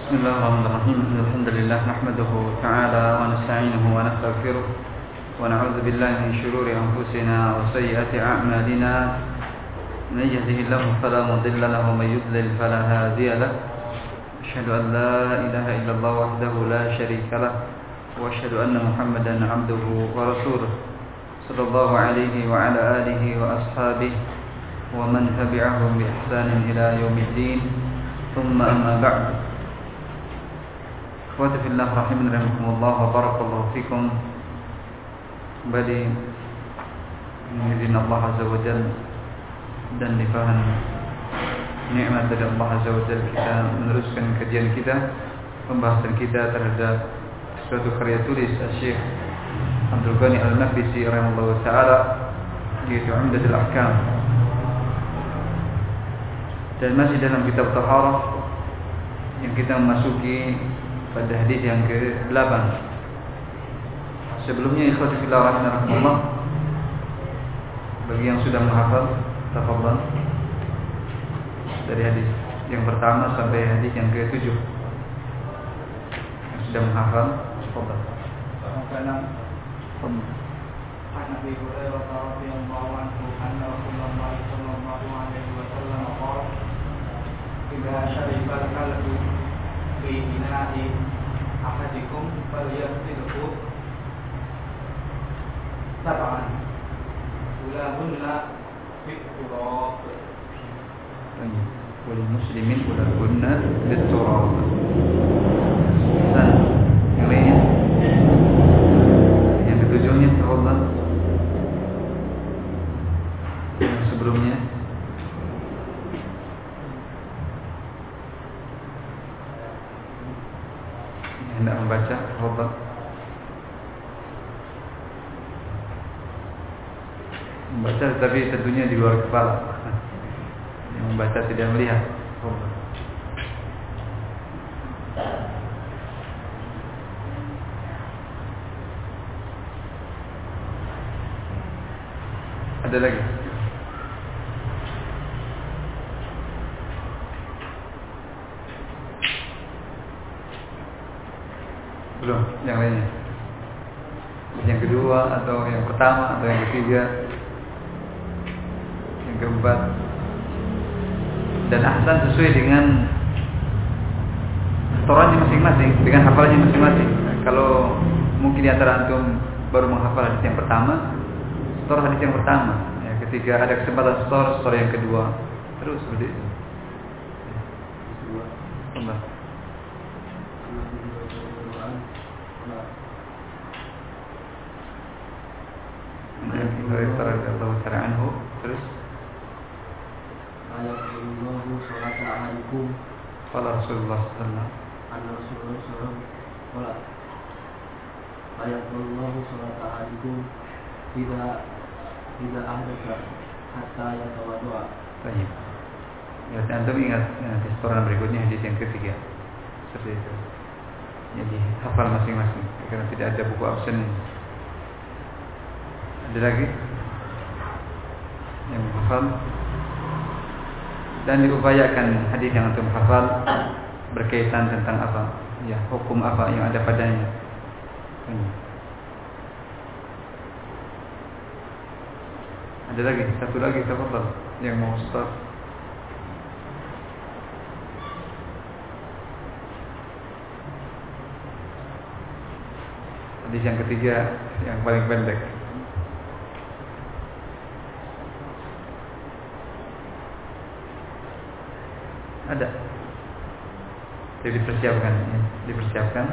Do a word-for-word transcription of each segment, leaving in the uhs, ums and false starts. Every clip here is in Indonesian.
بسم الله الرحمن الرحيم. الحمد لله نحمده تعالى ونستعينه ونستغفره ونعوذ بالله من شرور أنفسنا وسيئات أعمالنا. من يهده الله فلا مضل له ومن يضلل فلا هادي له. أشهد أن لا إله إلا الله وحده لا شريك له وأشهد أن محمدا عبده ورسوله صلى الله عليه وعلى آله وأصحابه ومن تبعهم بإحسان إلى يوم الدين. ثم أما بعد. Ikhwati fillah rahimani rahimakumullah wa barakallahu fikum. Kembali dengan izin Allah Azza wa Jalla dan limpahan nikmat dari Allah Azza wa Jalla, kita meneruskan kajian kita, pembahasan kita terhadap suatu karya tulis Syekh Abdul Ghani Al-Maqdisi rahimahullah taala, yaitu Umdatul Ahkam. Dan masih dalam kitab Taharah yang kita memasuki pada hadis yang ke delapan. Sebelumnya ikhwati fillah rahimakumullah, bagi yang sudah menghafal, tafadhal dari hadis yang pertama sampai hadis yang ke tujuh. Yang sudah menghafal, tafadhal. Karena Nabi Hurairah radhiyallahu anhu anna Rasulullah sallallahu alaihi wasallam qala idza shariba al-kalbu fi ina'i ahadikum falyaghsilhu sab'an ulahunna fit-turab wal muslimin ulahunna fit-turab. Dan yang lainnya, yang ketujuhnya tafadhal. Yang sebelumnya hendak membaca, tafadhal. Membaca tetapi tentunya di luar kepala. Yang membaca tidak melihat, tafadhal. Ada lagi? Belum, yang lainnya. Yang kedua atau yang pertama atau yang ketiga, yang keempat. Dan ahsan sesuai dengan setorannya masing-masing, dengan hafalannya masing-masing. Kalau mungkin di antara antum baru menghafal hadis yang pertama, setor hadis yang pertama. Ya, ketika ada kesempatan setor, setor yang kedua. Terus seperti itu. Tambah. Allah Taala anhu terus ayatullahu salatu alaikum qala Rasulullah sallallahu alaihi wasallam anna Rasulullah sallallahu alaihi wasallam ayatullahu salatu alaikum tidak tidak ada hatta yatawaddu. Baik. Ya, antum ingat nanti setoran berikutnya hadis yang ketiga. Seperti itu. Jadi hafal masing-masing karena tidak ada buku absen. Ada lagi yang hafal dan diupayakan hadis yang antum hafal berkaitan tentang apa? Ya, hukum apa yang ada padanya. Hmm. Ada lagi, satu lagi tafadhal yang mau start. Hadis yang ketiga yang paling pendek. Ada. Jadi dipersiapkan, ya. dipersiapkan.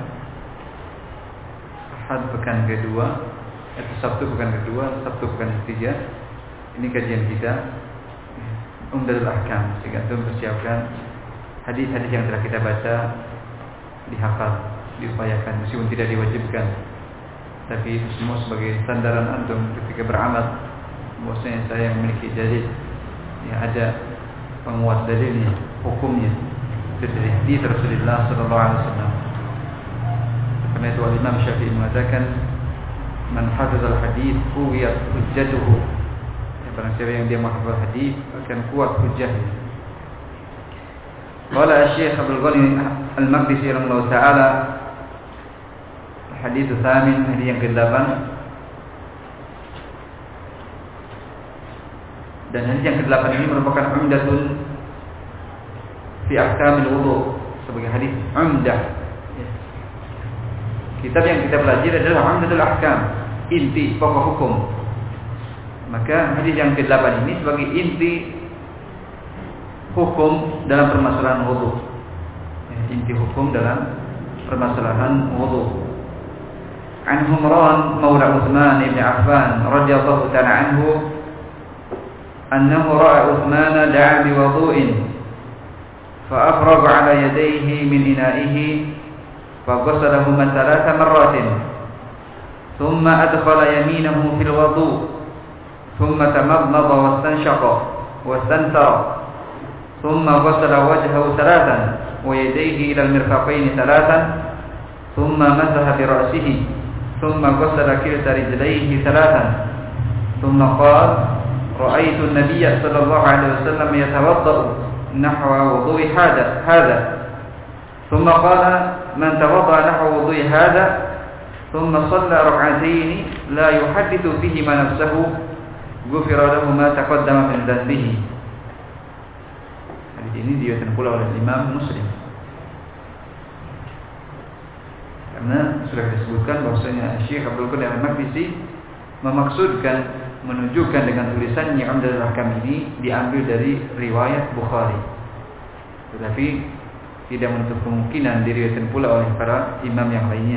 Ahad pekan kedua, atau Sabtu pekan kedua, Sabtu pekan ketiga. Ini kajian kita Umdatul Ahkam. Sehingga itu persiapkan hadis-hadis yang telah kita baca, dihafal, diupayakan meskipun tidak diwajibkan. Tapi itu semua sebagai sandaran antum ketika beramal. Bahwasanya saya memiliki dalil, ya ada penguat dalilnya, hukumnya dari hadis Rasulullah sallallahu alaihi wasallam. Karena itu Imam Syafi'i mengatakan, "Man hafizal hadis quwiyat hujjatuhu." Ya, barang siapa yang dia menghafal hadis akan kuat hujjahnya. Qala Syekh Abdul Ghani Al-Maqdisi rahimahullah taala, hadis tsamin, hadis yang kedelapan. Dan hadis yang kedelapan ini merupakan umdatun fi ahkamil wudu, sebagai hadis umdah. Kitab yang kita pelajari adalah Umdatul Ahkam, inti pokok hukum. Maka hadis yang kedelapan ini sebagai inti hukum dalam permasalahan wudu. Inti hukum dalam permasalahan wudu. An Humran Maula Utsman bin Affan radhiyallahu ta'ala anhu أنه رأى عثمان دعا بوضوء فأفرغ على يديه من إنائه فغسلهما ثلاث مرات ثم أدخل يمينه في الوضوء ثم تمضمض واستنشق واستنثر ثم غسل وجهه ثلاثا ويديه إلى المرفقين ثلاثا ثم مسح برأسه ثم غسل كلتا رجليه ثلاثا ثم قال رأيت النبي صلى الله عليه وسلم يتوضأ نحو وضوء هذا هذا ثم قال من توضأ نحو وضوء هذا ثم صلى ركعتين لا يحدث فيهما نفسه غفر له ما تقدم من ذنبه. Hadis ini diriwayatkan pula oleh Imam Muslim. Karena sudah disebutkan bahwasanya Syekh Abdul Qadir Al-Maqdisi memaksudkan, menunjukkan dengan tulisannya Umdatul Ahkam ini diambil dari riwayat Bukhari, tetapi tidak menutup kemungkinan diriwayatkan pula oleh para imam yang lainnya.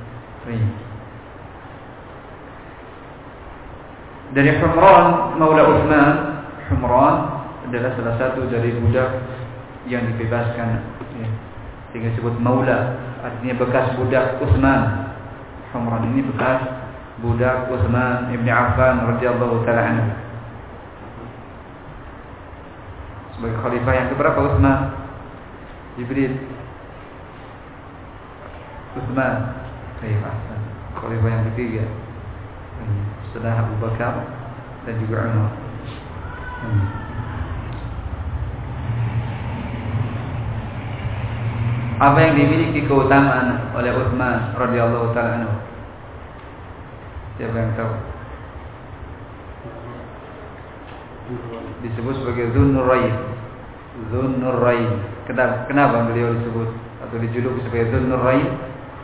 Dari Humran Maula Utsman, Humran adalah salah satu dari budak yang dibebaskan, ya, sehingga disebut Maula, artinya bekas budak Utsman. Humran ini bekas budak Utsman ibn Affan radhiyallahu taala anhu. Sebagai khalifah yang keberapa Utsman? Jibril. Utsman khalifah, khalifah yang ketiga setelah Abu Bakar dan juga Umar. Hmm. Apa yang dimiliki keutamaan oleh Utsman radhiyallahu taala anhu? Siapa yang tahu? Disebut sebagai Dzun-Nurayn. Dzun-Nurayn. Kenapa, kenapa beliau disebut atau dijuluki sebagai Dzun-Nurayn?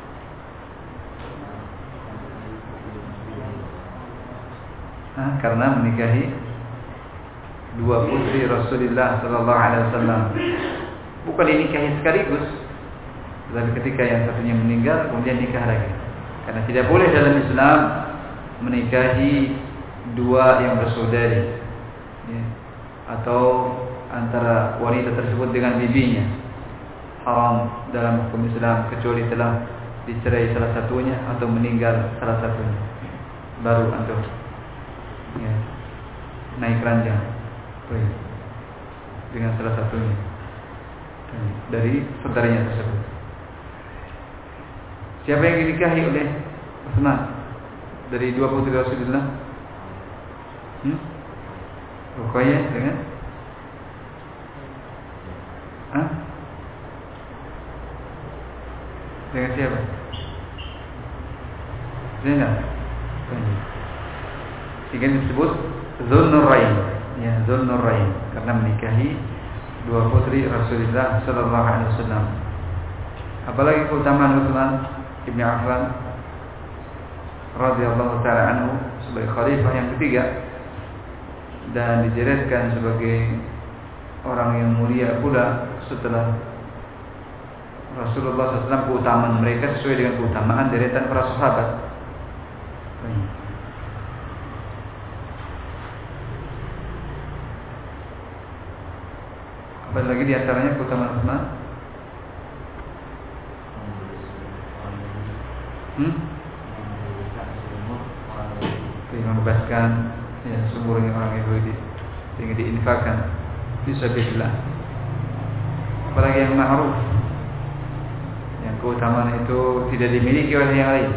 Hah? Karena menikahi dua putri Rasulullah sallallahu alaihi wasallam. Bukan dinikahi sekaligus, tetapi ketika yang satunya meninggal kemudian nikah lagi. Karena tidak boleh dalam Islam menikahi dua yang bersaudari, ya, atau antara wanita tersebut dengan bibinya. Haram dalam hukum Islam kecuali telah dicerai salah satunya atau meninggal salah satunya, baru antum, ya, naik ranjang dengan salah satunya dari saudaranya tersebut. Siapa yang dinikahi oleh Utsman dari dua putri Rasulullah? Hmm? Ruqayyah dengan Hah? Dengan siapa? Zainab. Sehingga disebut Dzun-Nurayn, ya, Dzun-Nurayn, karena menikahi dua putri Rasulullah sallallahu alaihi wasallam. Apalagi keutamaan Utsman ibn Affan radhiyallahu ta'ala anhu sebagai khalifah yang ketiga dan dijelaskan sebagai orang yang mulia pula setelah Rasulullah sallallahu alaihi wasallam. Keutamaan mereka sesuai dengan keutamaan deretan para sahabat. Apa lagi di antaranya keutamaan Utsman? Hmm? Membebaskan, ya, sumbernya orang Yahudi sehingga diinfakkan fisabilillah. Apalagi yang ma'ruf, yang keutamaan itu tidak dimiliki oleh yang lain.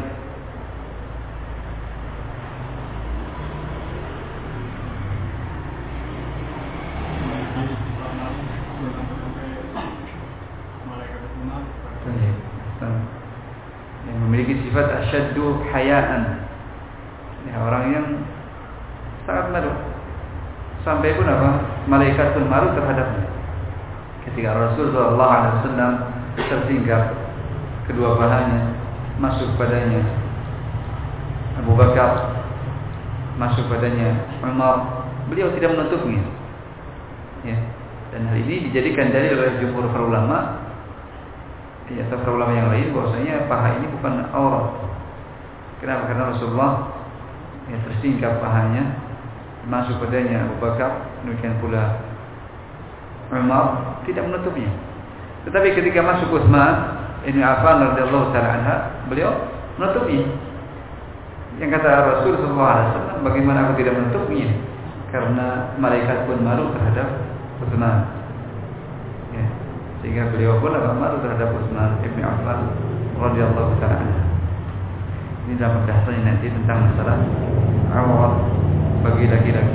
yang memiliki sifat asyaddu hayaan, ya, orang yang sangat malu, sampai pun apa, malaikat pun malu terhadapnya. Ketika Rasulullah sallallahu alaihi wasallam tersinggap kedua pahanya masuk padanya, Abu Bakar masuk padanya, Umar, beliau tidak menutupnya, ya. Dan hal ini dijadikan dalil oleh jumhur para ulama, ya, atau para ulama yang lain, bahwasanya paha ini bukan aurat. Kenapa? Karena Rasulullah, ya, tersingkap pahanya, masuk padanya Abu Bakar, demikian pula Umar, tidak menutupnya. Tetapi ketika masuk Utsman ibn Affan radhiyallahu taala anha, beliau menutupnya. Yang kata Rasul sallallahu alaihi wasallam, bagaimana aku tidak menutupnya? Karena malaikat pun malu terhadap Utsman. Ya, sehingga beliau pun agak malu terhadap Utsman ibn Affan radhiyallahu taala anhu. Ini dalam pembahasan nanti tentang masalah aurat bagi laki-laki.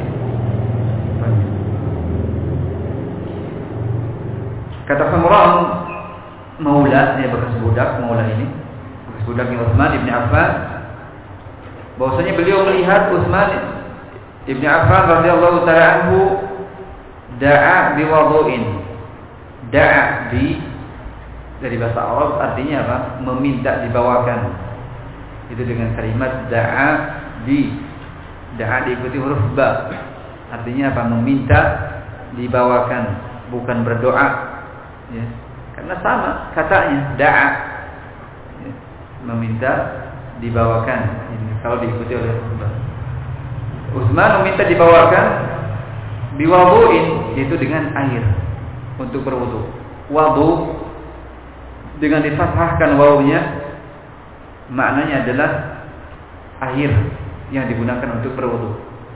Kata Humran Maula, dia bekas budak, Maula ini bekas budaknya Utsman ibn Affan, bahwasanya beliau melihat Utsman ibn Affan radhiyallahu taala anhu da'a biwudu'in. Da'a di dari bahasa Arab artinya apa? Meminta dibawakan. Itu dengan kalimat da'a di. Da'a diikuti huruf ba. Artinya apa? Meminta dibawakan, bukan berdoa, ya. Karena sama katanya da'a, ya. Meminta dibawakan. Ini kalau diikuti oleh huruf ba. Utsman meminta dibawakan biwudu'in, yaitu dengan air untuk berwudu. Wudu dengan difathahkan wawunya, maknanya adalah air yang digunakan untuk berwudu.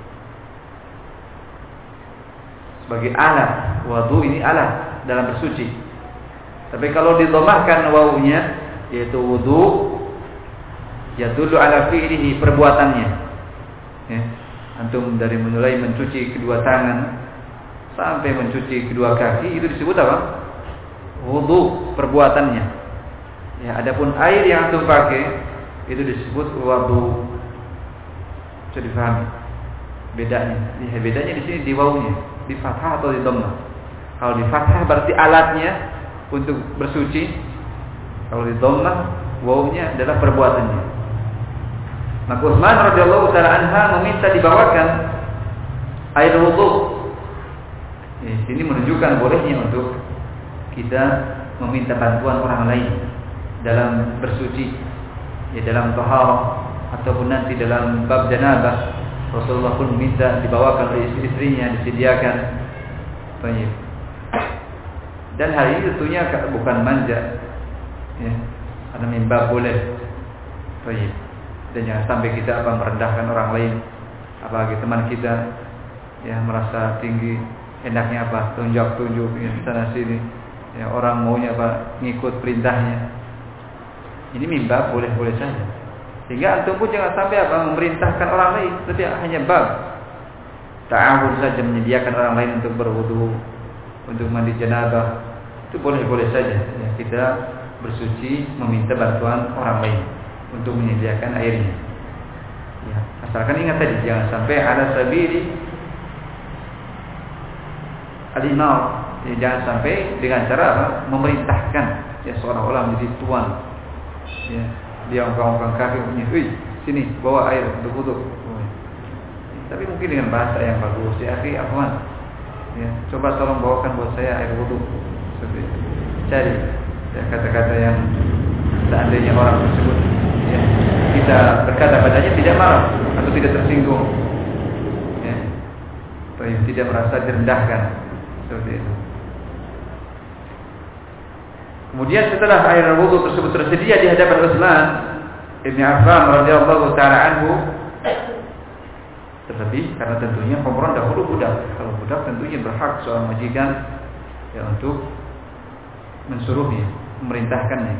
Sebagai alat, wudu ini alat dalam bersuci. Tapi kalau didhammahkan wawunya, yaitu wudu, yadullu ala fi'lihi, perbuatannya. Ya. Antum dari mulai mencuci kedua tangan sampai mencuci kedua kaki, itu disebut apa? Wudu, perbuatannya. Ya, adapun air yang antum pakai itu disebut wudu. Bisa difahami bedanya. Ya, bedanya di sini di wawunya, di fathah atau di dhammah. Kalau di fathah berarti alatnya untuk bersuci. Kalau di dhammah, wawunya adalah perbuatannya. Maka Utsman radhiyallahu taala anha meminta dibawakan air wudu. Ya, ini menunjukkan bolehnya untuk kita meminta bantuan orang lain dalam bersuci, ya, dalam taharah ataupun nanti dalam bab janabah. Rasulullah pun minta dibawakan oleh istri-istrinya, disediakan. Baik. Dan hal ini tentunya bukan manja, ya, karena mimba boleh. Baik. Dan jangan sampai kita apa merendahkan orang lain, apalagi teman kita, ya, merasa tinggi, enaknya apa tunjuk-tunjuk, ya, sana sini, ya, orang maunya apa ngikut perintahnya. Ini mimba boleh-boleh saja. Sehingga antum pun jangan sampai apa memerintahkan orang lain, tapi hanya bab ta'awun saja, menyediakan orang lain untuk berwudu, untuk mandi janabah, itu boleh-boleh saja. Ya, kita bersuci meminta bantuan orang lain untuk menyediakan airnya. Ya, asalkan ingat tadi jangan sampai ada sabili al-inar, ya, jangan sampai dengan cara apa? Memerintahkan, ya, seolah-olah menjadi tuan. Ya, dia ongkang-ongkang kaki punya, "Wih, sini bawa air untuk wudu." Oh. Tapi mungkin dengan bahasa yang bagus, "Ya akhi, afwan. Ya, coba tolong bawakan buat saya air wudu." Seperti itu. Cari, ya, kata-kata yang seandainya orang tersebut, ya, kita berkata padanya tidak marah atau tidak tersinggung, ya, atau yang tidak merasa direndahkan, seperti itu. Kemudian setelah air wudu tersebut tersedia di hadapan Utsman ibn Affan radhiyallahu taala anhu, terlebih karena tentunya pemeran dahulu budak. Kalau budak tentunya berhak seorang majikan, ya, untuk mensuruhnya, memerintahkannya.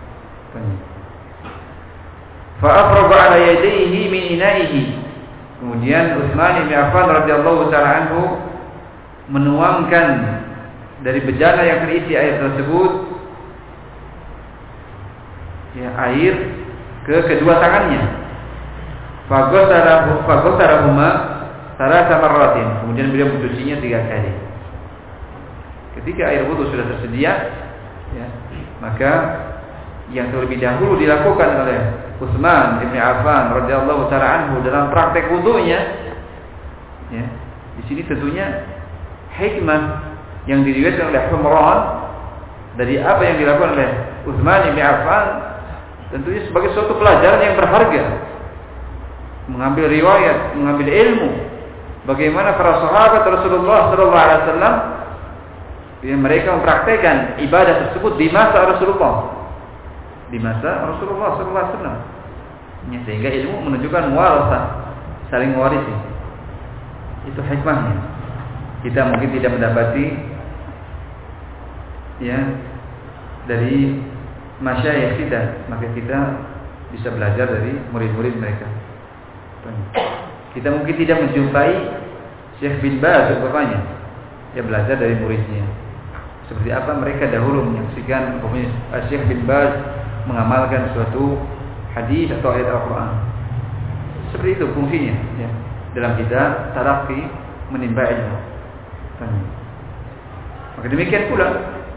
Fa afraga ala yadayhi min ina'ihi. Kemudian Utsman bin Affan radhiyallahu taala anhu menuangkan dari bejana yang terisi air tersebut ya air ke kedua tangannya. Fagosara fagosarahuma salasa marratin. Kemudian beliau mencucinya tiga kali. Ketika air wudu sudah tersedia, ya, maka yang terlebih dahulu dilakukan oleh Utsman bin Affan radhiyallahu taala anhu dalam praktek wudunya, ya, di sini tentunya hikmah yang diriwayatkan oleh Humran dari apa yang dilakukan oleh Utsman bin Affan tentunya sebagai suatu pelajaran yang berharga, mengambil riwayat, mengambil ilmu bagaimana para sahabat Rasulullah sallallahu alaihi wasallam ya, mereka mempraktikkan ibadah tersebut di masa Rasulullah, di masa Rasulullah sallallahu alaihi wasallam. Ya, sehingga ilmu menunjukkan muwarasah, saling mewarisi. Itu hikmahnya. Kita mungkin tidak mendapati ya dari masyayikh kita, maka kita bisa belajar dari murid-murid mereka. Kita mungkin tidak menjumpai Syekh bin Baz umpamanya, ya belajar dari muridnya. Seperti apa mereka dahulu menyaksikan Syekh bin Baz mengamalkan suatu hadis atau ayat Al-Quran. Seperti itu fungsinya, ya, dalam kita talaqi menimba ilmu. Maka demikian pula,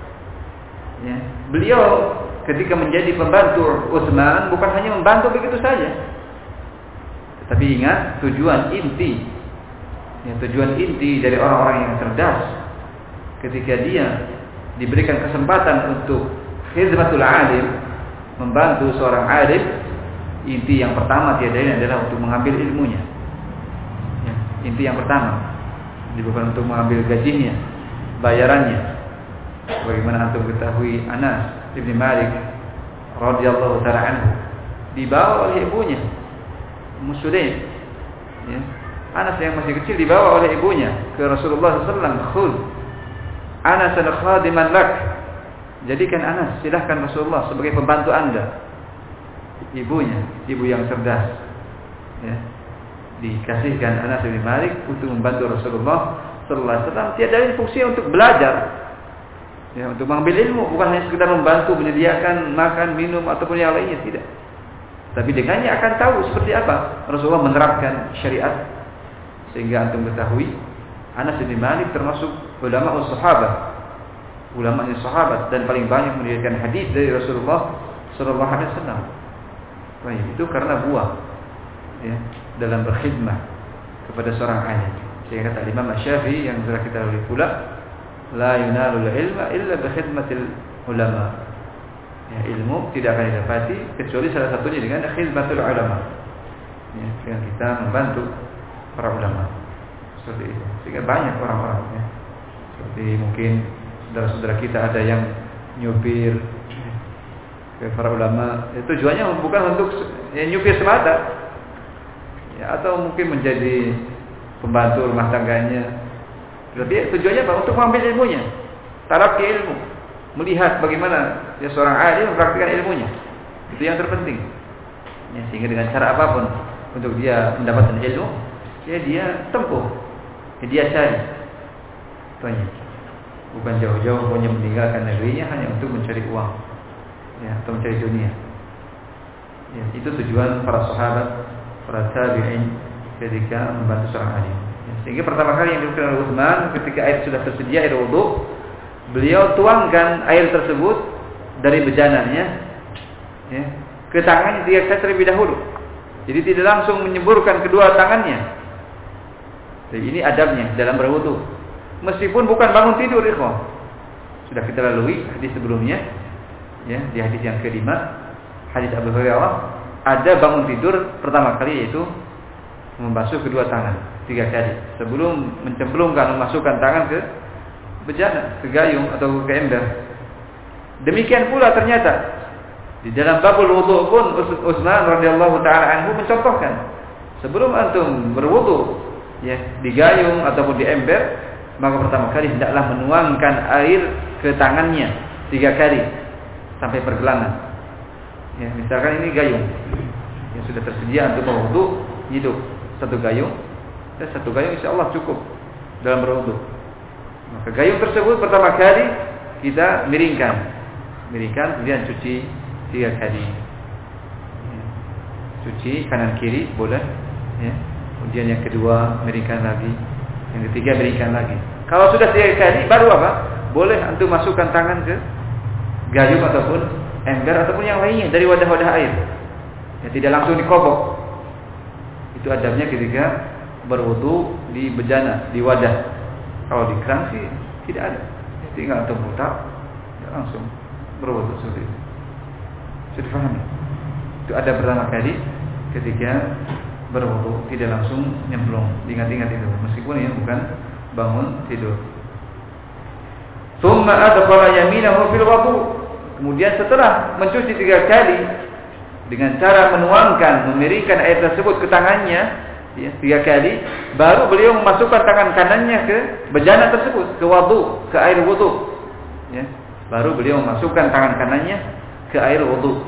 ya, beliau ketika menjadi pembantu Utsman bukan hanya membantu begitu saja, tetapi ingat tujuan inti, ya, tujuan inti dari orang-orang yang cerdas ketika dia diberikan kesempatan untuk khidmatul alim, membantu seorang alim, inti yang pertama tiada lain adalah untuk mengambil ilmunya. Ya, inti yang pertama, bukan untuk mengambil gajinya, bayarannya. Bagaimana antum ketahui Anas bin Malik radhiyallahu taala anhu dibawa oleh ibunya Ummu Sulaim. Ya, Anas yang masih kecil dibawa oleh ibunya ke Rasulullah sallallahu alaihi wasallam. Khudh Anas al-khadiman lak. Jadikan Anas, silahkan Rasulullah sebagai pembantu anda. Ibunya, ibu yang cerdas, ya, dikasihkan Anas bin Malik untuk membantu Rasulullah sallallahu alaihi wasallam. Tiada lain fungsinya untuk belajar, ya, untuk mengambil ilmu, bukan hanya sekedar membantu menyediakan makan, minum ataupun yang lainnya, tidak. Tapi dengannya akan tahu seperti apa Rasulullah menerapkan syariat. Sehingga antum ketahui Anas bin Malik termasuk ulama sahabat, ulama sahabat, dan paling banyak meriwayatkan hadis dari Rasulullah sallallahu alaihi wasallam. Baik, itu karena buah, ya, dalam berkhidmah kepada seorang alim. Sehingga kata Imam Asy-Syafi'i yang sudah kita lalui pula, la yunalul ilma illa bi khidmatil ulama. Ya, ilmu tidak akan didapati kecuali salah satunya dengan khidmatul ulama. Ya, dengan kita membantu para ulama. Seperti itu. Sehingga banyak orang-orang, ya, seperti mungkin saudara-saudara kita ada yang nyupir ke para ulama, ya, tujuannya bukan untuk ya, nyupir semata, ya, atau mungkin menjadi pembantu rumah tangganya, tapi tujuannya apa? Untuk mengambil ilmunya, talaqi ilmu, melihat bagaimana ya seorang alim mempraktikkan ilmunya, itu yang terpenting. Ya, sehingga dengan cara apapun untuk dia mendapatkan ilmu, ya dia tempuh, ya dia cari, banyak. Bukan jauh-jauh hanya meninggalkan negerinya hanya untuk mencari uang, ya, atau mencari dunia. Ya, itu tujuan para sahabat, para tabi'in ketika membantu seorang alim. Ya, sehingga pertama kali yang dilakukan oleh Utsman ketika air sudah tersedia, air wudu, beliau tuangkan air tersebut dari bejananya, ya, ke tangannya tiga kali terlebih dahulu. Jadi tidak langsung menyemburkan kedua tangannya. Jadi ini adabnya dalam berwudu. Meskipun bukan bangun tidur, ikhwan. Sudah kita lalui hadis sebelumnya, ya, di hadis yang kelima, hadis Abu Hurairah, ada bangun tidur pertama kali yaitu membasuh kedua tangan tiga kali sebelum mencemplungkan, memasukkan tangan ke bejana, ke gayung atau ke ember. Demikian pula ternyata di dalam babul wudu pun Utsman radhiyallahu taala anhu mencontohkan, sebelum antum berwudu, ya, di gayung ataupun di ember, maka pertama kali hendaklah menuangkan air ke tangannya tiga kali sampai pergelangan. Ya, misalkan ini gayung yang sudah tersedia untuk berwudu, hidup satu gayung, dan satu gayung insya Allah cukup dalam berwudu. Maka gayung tersebut pertama kali kita miringkan, miringkan kemudian cuci tiga kali. cuci kanan kiri boleh, ya. Kemudian yang kedua miringkan lagi, yang ketiga miringkan lagi. Kalau sudah tiga kali baru apa? Boleh antum masukkan tangan ke gayung ataupun ember ataupun yang lainnya dari wadah-wadah air. Ya, tidak langsung dikobok. Itu adabnya ketika berwudu di bejana, di wadah. Kalau di keran sih tidak ada. Tinggal antum putar, ya langsung berwudu seperti itu. Sudah paham? Itu ada pertama kali ketika berwudu, tidak langsung nyemplung. Ingat-ingat itu, meskipun ini bukan bangun tidur. Tsumma adkhala yaminahu fil wudu. Kemudian setelah mencuci tiga kali dengan cara menuangkan, memiringkan air tersebut ke tangannya, ya, tiga kali, baru beliau memasukkan tangan kanannya ke bejana tersebut, ke wudu, ke air wudu. Ya, baru beliau memasukkan tangan kanannya ke air wudu.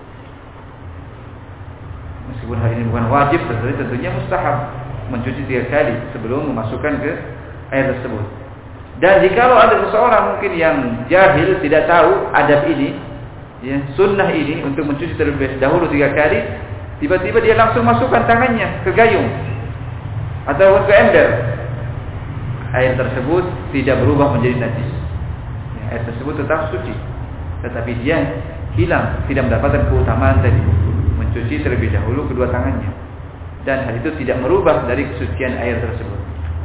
Meskipun hal ini bukan wajib, tetapi tentunya mustahab mencuci tiga kali sebelum memasukkan ke air tersebut. Dan jikalau ada seseorang mungkin yang jahil, tidak tahu adab ini, ya, sunnah ini untuk mencuci terlebih dahulu tiga kali, tiba-tiba dia langsung masukkan tangannya ke gayung atau ke ember, air tersebut tidak berubah menjadi najis. Ya, air tersebut tetap suci, tetapi dia hilang, tidak mendapatkan keutamaan tadi mencuci terlebih dahulu kedua tangannya, dan hal itu tidak merubah dari kesucian air tersebut.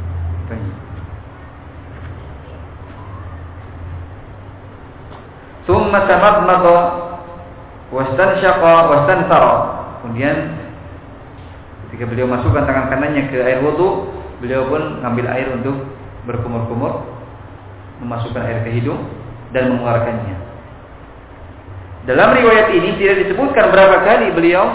Tsumma tamadmada wastanshaqa wastanthara. Kemudian ketika beliau masukkan tangan kanannya ke air wudu, beliau pun mengambil air untuk berkumur-kumur, memasukkan air ke hidung dan mengeluarkannya. Dalam riwayat ini tidak disebutkan berapa kali beliau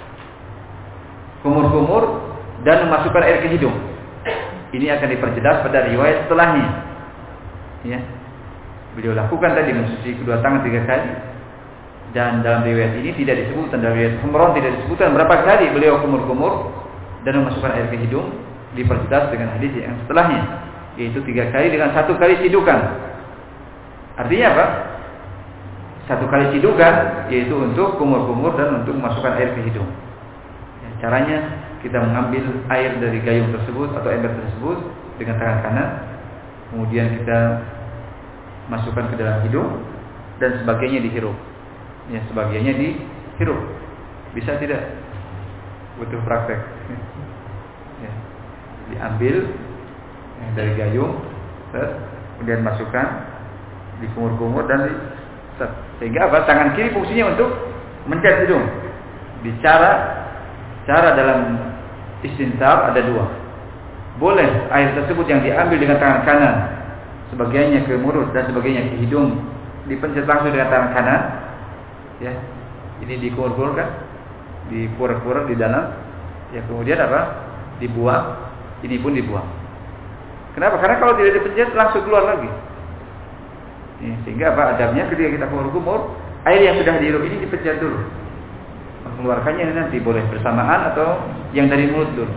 kumur-kumur dan memasukkan air ke hidung. Ini akan diperjelas pada riwayat setelahnya. Ya. Beliau lakukan tadi mencuci kedua tangan tiga kali, dan dalam riwayat ini tidak disebutkan, dalam riwayat Humran tidak disebutkan berapa kali beliau kumur-kumur dan memasukkan air ke hidung. Diperjelas dengan hadis yang setelahnya, yaitu tiga kali dengan satu kali cidukan. Artinya apa? Satu kali cidukan yaitu untuk kumur-kumur dan untuk memasukkan air ke hidung. Ya, caranya kita mengambil air dari gayung tersebut atau ember tersebut dengan tangan kanan, kemudian kita masukkan ke dalam hidung dan sebagainya dihirup. Ya, sebagiannya dihirup. Bisa tidak? Butuh praktek. Ya, diambil ya, dari gayung, set, kemudian masukkan, dikumur-kumur dan di set. Sehingga apa? Tangan kiri fungsinya untuk mencet hidung. Bicara cara dalam istinshaq ada dua. Boleh air tersebut yang diambil dengan tangan kanan, sebagiannya ke mulut dan sebagiannya ke hidung, dipencet langsung dengan tangan kanan. Ya, ini dikur-kur kan, dikur-kur di dalam. Ya, kemudian apa? Dibuang. Ini pun dibuang. Kenapa? Karena kalau tidak dipencet langsung keluar lagi. Ya, sehingga apa? Adabnya ketika kita kumur-kumur, air yang sudah dihirup ini dipencet dulu. Mengeluarkannya nanti boleh bersamaan atau yang dari mulut dulu.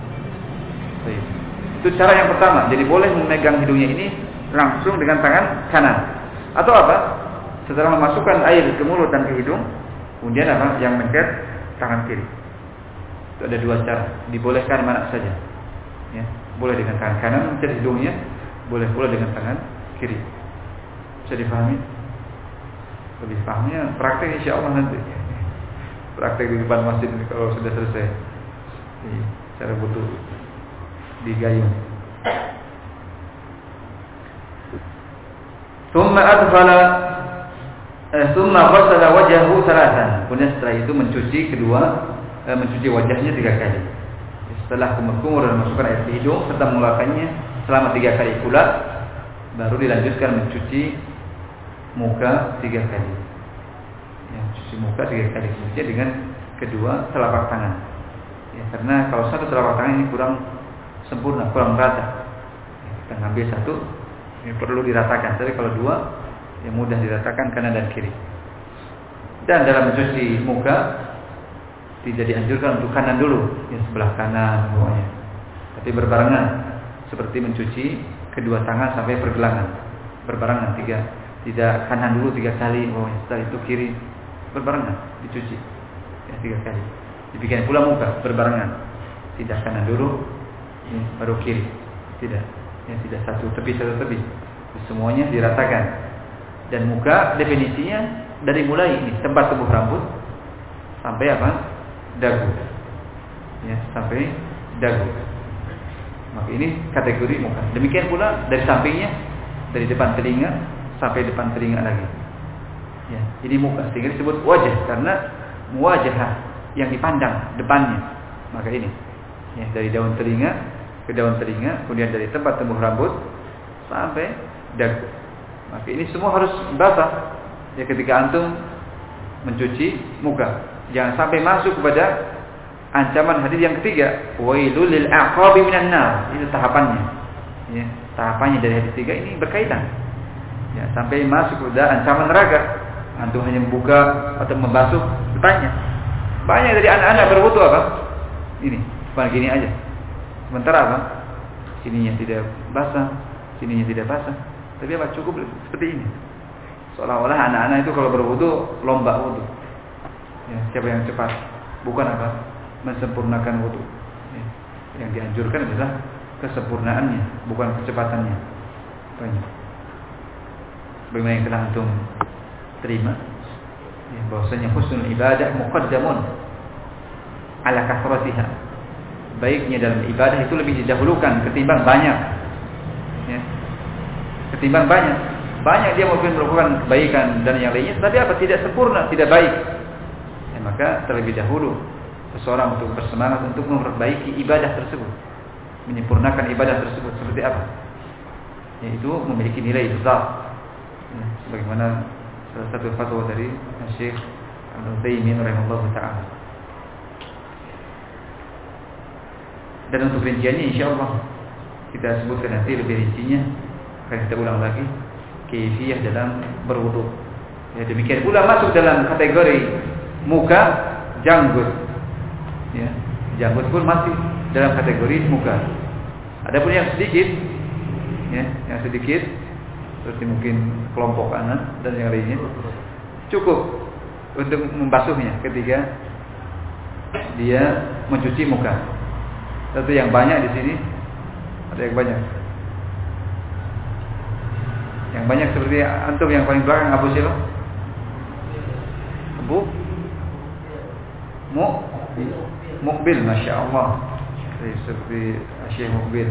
Baik. Itu cara yang pertama. Jadi boleh memegang hidungnya ini langsung dengan tangan kanan. Atau apa? Setelah memasukkan air ke mulut dan ke hidung, kemudian apa? Yang mencet tangan kiri. Itu ada dua cara. Dibolehkan mana saja. Ya, boleh dengan tangan kanan mencet hidungnya, boleh pula dengan tangan kiri. Bisa dipahami? Lebih pahamnya praktek insya Allah nanti. Praktek di depan masjid ini kalau sudah selesai. Ini cara butuh di gayung. Tsumma adkhala eh, tsumma ghasala wajhahu thalathan. Kemudian setelah itu mencuci kedua eh, mencuci wajahnya tiga kali. Setelah kumur-kumur dan masukkan air ke hidung serta mengeluarkannya selama tiga kali pula, baru dilanjutkan mencuci muka tiga kali. Ya, cuci muka tiga kali kemudian dengan kedua telapak tangan. Ya, karena kalau satu telapak tangan ini kurang sempurna, kurang rata. Ya, kita ngambil satu, ini perlu diratakan. Tapi kalau dua, ya mudah diratakan kanan dan kiri. Dan dalam mencuci muka tidak dianjurkan untuk kanan dulu, yang sebelah kanan semuanya, tapi berbarengan, seperti mencuci kedua tangan sampai pergelangan, berbarengan tiga, tidak kanan dulu tiga kali, oh setelah itu kiri, berbarengan dicuci, ya tiga kali. Demikian pula muka berbarengan, tidak kanan dulu, ya, baru kiri, tidak, ya, tidak satu tepi satu tepi, semuanya diratakan. Dan muka definisinya dari mulai ini tempat tumbuh rambut sampai apa? Dagu, ya, sampai dagu. Maka ini kategori muka. Demikian pula dari sampingnya, dari depan telinga sampai depan telinga lagi. Ya, ini muka. Sehingga disebut wajah karena muwajahah, yang dipandang depannya. Maka ini, ya, dari daun telinga ke daun telinga, kemudian dari tempat tumbuh rambut sampai dagu. Maka ini semua harus basah. Ya, ketika antum mencuci muka, jangan sampai masuk kepada ancaman hadis yang ketiga, wailul lil aqabi minan nar. Itu tahapannya. Ya, tahapannya dari hadis tiga ini berkaitan. Ya, sampai masuk kepada ancaman neraka. Antum hanya membuka atau membasuh depannya. Banyak dari anak-anak berwudu apa? Ini, cuma gini aja. Sementara apa? Sininya tidak basah, sininya tidak basah. Tapi apa? Cukup seperti ini. Seolah-olah anak-anak itu kalau berwudu lomba wudu. Ya, siapa yang cepat? Bukan apa? Mensempurnakan wudu. Ya, yang dianjurkan adalah kesempurnaannya, bukan kecepatannya. Banyak. Bagaimana yang telah antum terima? Ya, bahwasanya husnul ibadah muqaddamun ala kasratiha. Baiknya dalam ibadah itu lebih didahulukan ketimbang banyak. Ya. Ketimbang banyak. Banyak dia mungkin melakukan kebaikan dan yang lainnya, tapi apa? Tidak sempurna, tidak baik. Ya, maka terlebih dahulu seseorang untuk bersemangat untuk memperbaiki ibadah tersebut, menyempurnakan ibadah tersebut. Seperti apa? Yaitu memiliki nilai besar. Ya, sebagaimana salah satu fatwa dari Syekh Al-Utsaimin rahimahullah taala. Dan untuk rinciannya insyaallah kita sebutkan nanti lebih rincinya, akan kita ulang lagi kaifiyah dalam berwudu. Ya, demikian pula masuk dalam kategori muka janggut. Ya, janggut pun masih dalam kategori muka. Adapun yang sedikit, ya, yang sedikit seperti mungkin kelompok anak dan yang lainnya, cukup untuk membasuhnya ketika dia mencuci muka. Tapi yang banyak di sini ada yang banyak. Yang banyak seperti antum yang paling belakang Abu siapa? Abu Mu Mukbil, Masya Allah. Seperti Syekh Mukbil.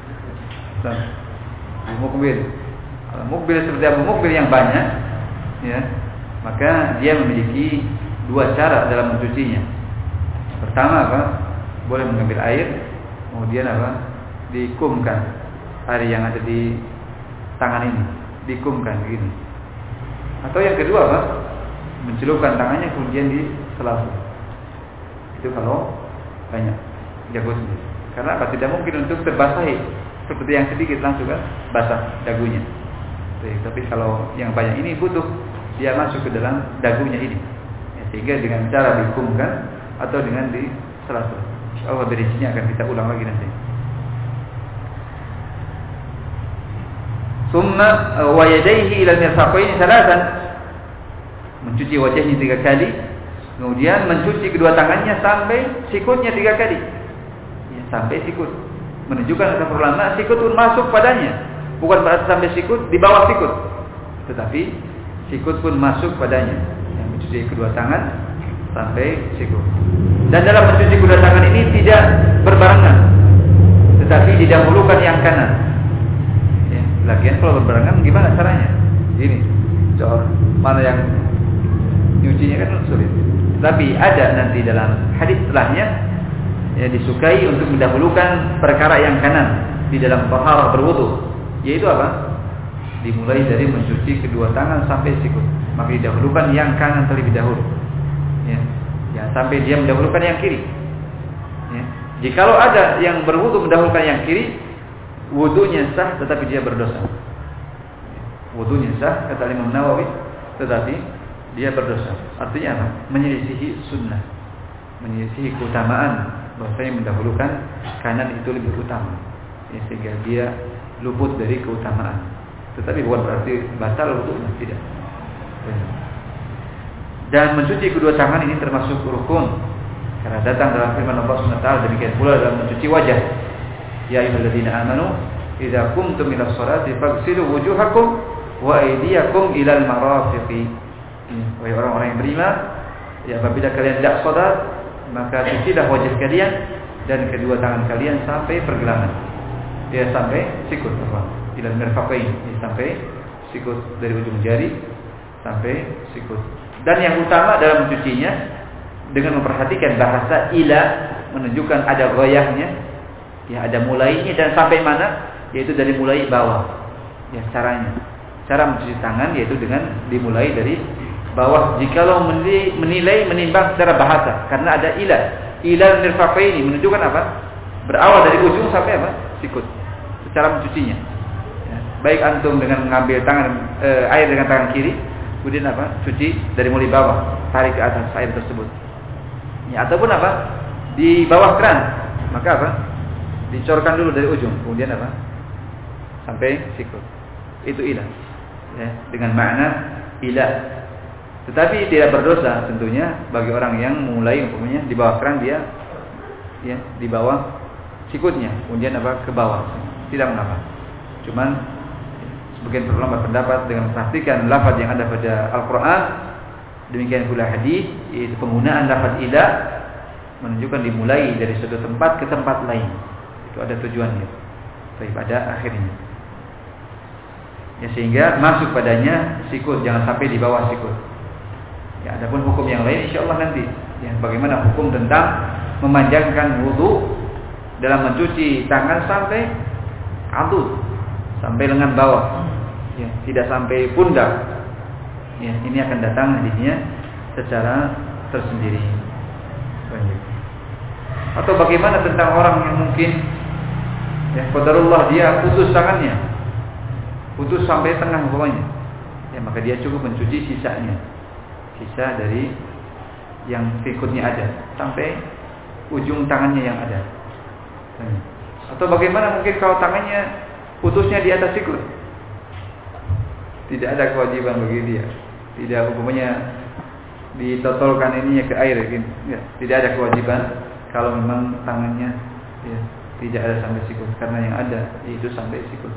Abu Mukbil. Kalau Mukbil seperti Abu Mukbil yang banyak, ya, maka dia memiliki dua cara dalam mencucinya. Pertama apa? Boleh mengambil air, kemudian apa? Dikumkan air yang ada di tangan ini, dikumkan begini. Atau yang kedua apa? Mencelupkan tangannya kemudian di sela-sela. Itu kalau banyak jagotnya. Karena apa? Tidak mungkin untuk terbasahi seperti yang sedikit langsung kan basah dagunya. Tapi kalau yang banyak ini butuh dia masuk ke dalam dagunya ini, ya, sehingga dengan cara dikumkan atau dengan di sela-sela. Insyaallah berincinya akan kita ulang lagi nanti. Summa wa yadayhi ila al-mirfaqaini thalathan. Mencuci wajahnya tiga kali, kemudian mencuci kedua tangannya sampai sikutnya tiga kali. Ya, sampai sikut. Menunjukkan kata ulama sikut pun masuk padanya. Bukan berarti sampai sikut di bawah sikut, tetapi sikut pun masuk padanya. Yang mencuci kedua tangan sampai sikut. Dan dalam mencuci kedua tangan ini tidak berbarengan, tetapi didahulukan yang kanan. Ya, lagian kalau berbarengan gimana caranya? Ini, soal mana yang nyucinya kan sulit. Tapi ada nanti dalam hadis setelahnya, ya, disukai untuk mendahulukan perkara yang kanan di dalam taharah berwudu. Yaitu apa? Dimulai dari mencuci kedua tangan sampai sikut. Maka didahulukan yang kanan terlebih dahulu. Ya, jangan sampai dia mendahulukan yang kiri. Ya. Jikalau ada yang berwudu mendahulukan yang kiri, wudunya sah tetapi dia berdosa. Wudunya sah kata Imam Nawawi, tetapi dia berdosa. Artinya apa? Menyelisihi sunnah, menyelisihi keutamaan bahwasanya mendahulukan kanan itu lebih utama. Ya, sehingga dia luput dari keutamaan. Tetapi bukan berarti batal wudunya, tidak. Dan mencuci kedua tangan ini termasuk rukun Karena datang dalam firman Allah Subhanahu wa taala demikian pula dalam mencuci wajah. Ya ayyuhalladzina amanu idza qumtum ila sholati faghsilu wujuhakum wa aydiyakum ilal marafiqi. Wahai orang-orang yang beriman, ya apabila kalian hendak salat, maka cucilah wajah kalian dan kedua tangan kalian sampai pergelangan. Ya sampai sikut apa? Ilal mirfaqain, ya, sampai sikut, dari ujung jari sampai sikut. Dan yang utama dalam mencucinya dengan memperhatikan bahasa ila menunjukkan ada ghayahnya, ya ada mulainya dan sampai mana, yaitu dari mulai bawah. Ya caranya. Cara mencuci tangan yaitu dengan dimulai dari bawah. Jikalau menilai menimbang secara bahasa, karena ada ila, ila mirfaqaini menunjukkan apa? Berawal dari ujung sampai apa? Sikut. Secara mencucinya. Ya. Baik antum dengan mengambil tangan e, air dengan tangan kiri, kemudian apa? Cuci dari mulai bawah, tarik ke atas air tersebut. Ya, ataupun apa? Di bawah keran, maka apa? Dicorkan dulu dari ujung, kemudian apa? Sampai sikut. Itu ila. Ya, dengan makna ila. Tetapi tidak berdosa tentunya bagi orang yang mulai umpamanya di bawah keran dia ya di bawah sikutnya, kemudian apa ke bawah. Tidak mengapa. Cuman sebagian ulama berpendapat dengan memperhatikan lafaz yang ada pada Al-Qur'an, demikian pula hadis, yaitu penggunaan lafaz ila menunjukkan dimulai dari suatu tempat ke tempat lain. Itu ada tujuannya. Baik pada akhirnya. Ya sehingga masuk padanya sikut, jangan sampai di bawah sikut. Ya adapun hukum yang lain insyaallah nanti. Ya bagaimana hukum tentang memanjangkan wudu dalam mencuci tangan sampai adud, sampai lengan bawah. Ya, tidak sampai pundak. Ya, ini akan datang hadisnya secara tersendiri. Banyak. Atau bagaimana tentang orang yang mungkin ya qadarullah dia putus tangannya, putus sampai tengah bawahnya, ya maka dia cukup mencuci sisanya, sisa dari yang sikutnya ada sampai ujung tangannya yang ada. Atau bagaimana mungkin kalau tangannya putusnya di atas sikut, tidak ada kewajiban bagi dia, tidak hukumnya ditotolkan ininya ke air, ya, tidak ada kewajiban kalau memang tangannya ya, tidak ada sampai sikut, karena yang ada itu sampai sikut.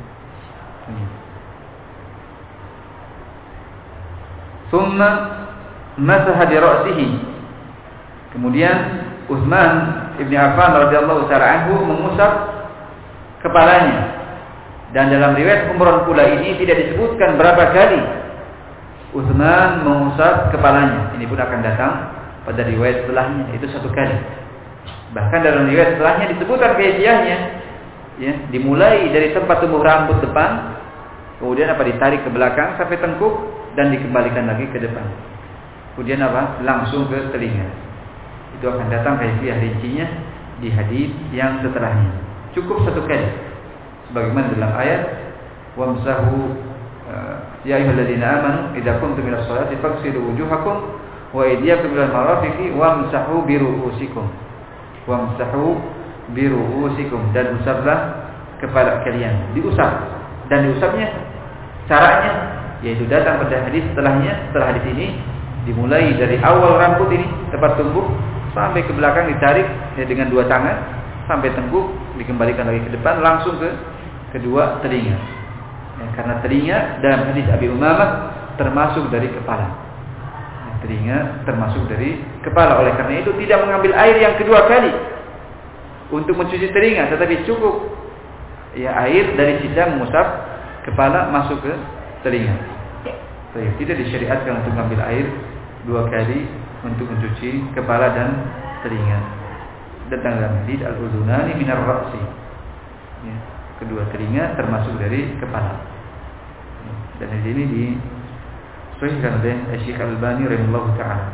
Thumma masaha bi ra'sihi. Kemudian Utsman Ibn Affan radhiyallahu ta'ala anhu mengusap kepalanya. Dan dalam riwayat Umrah pula ini tidak disebutkan berapa kali Utsman mengusap kepalanya. Ini pun akan datang pada riwayat setelahnya, itu satu kali. Bahkan dalam riwayat setelahnya disebutkan kaifiahnya, ya, dimulai dari tempat tumbuh rambut depan, kemudian apa ditarik ke belakang sampai tengkuk dan dikembalikan lagi ke depan. Kemudian apa? Langsung ke telinga. Itu akan datang kaifiah rincinya di hadis yang setelahnya. Cukup satu kali. Sebagaimana dalam ayat wamsahu ya ayyuhalladzina amanu idza kuntum ila sholati faghsilu wujuhakum wa aydiyakum ilal marafiqi wamsahu bi ru'usikum. Wamsahu bi ru'usikum, dan usaplah kepala kalian. Diusap, dan diusapnya caranya yaitu datang pada hadis setelahnya. Setelah hadis ini dimulai dari awal rambut ini tempat tumbuh sampai ke belakang ditarik ya, dengan dua tangan sampai tengkuk, dikembalikan lagi ke depan langsung ke kedua telinga. Ya, karena telinga dalam hadis Abi Umamah termasuk dari kepala. Ya, telinga termasuk dari kepala. Oleh karena itu tidak mengambil air yang kedua kali untuk mencuci telinga, tetapi cukup ya air dari sisa mengusap kepala masuk ke telinga. Jadi, tidak disyariatkan untuk mengambil air dua kali untuk mencuci kepala dan telinga. Datang dalam hadis al-udhunani minar ra'si. Ya, kedua telinga termasuk dari kepala. Ya, dan di sini disahihkan oleh Syekh Al-Albani rahimahullah taala.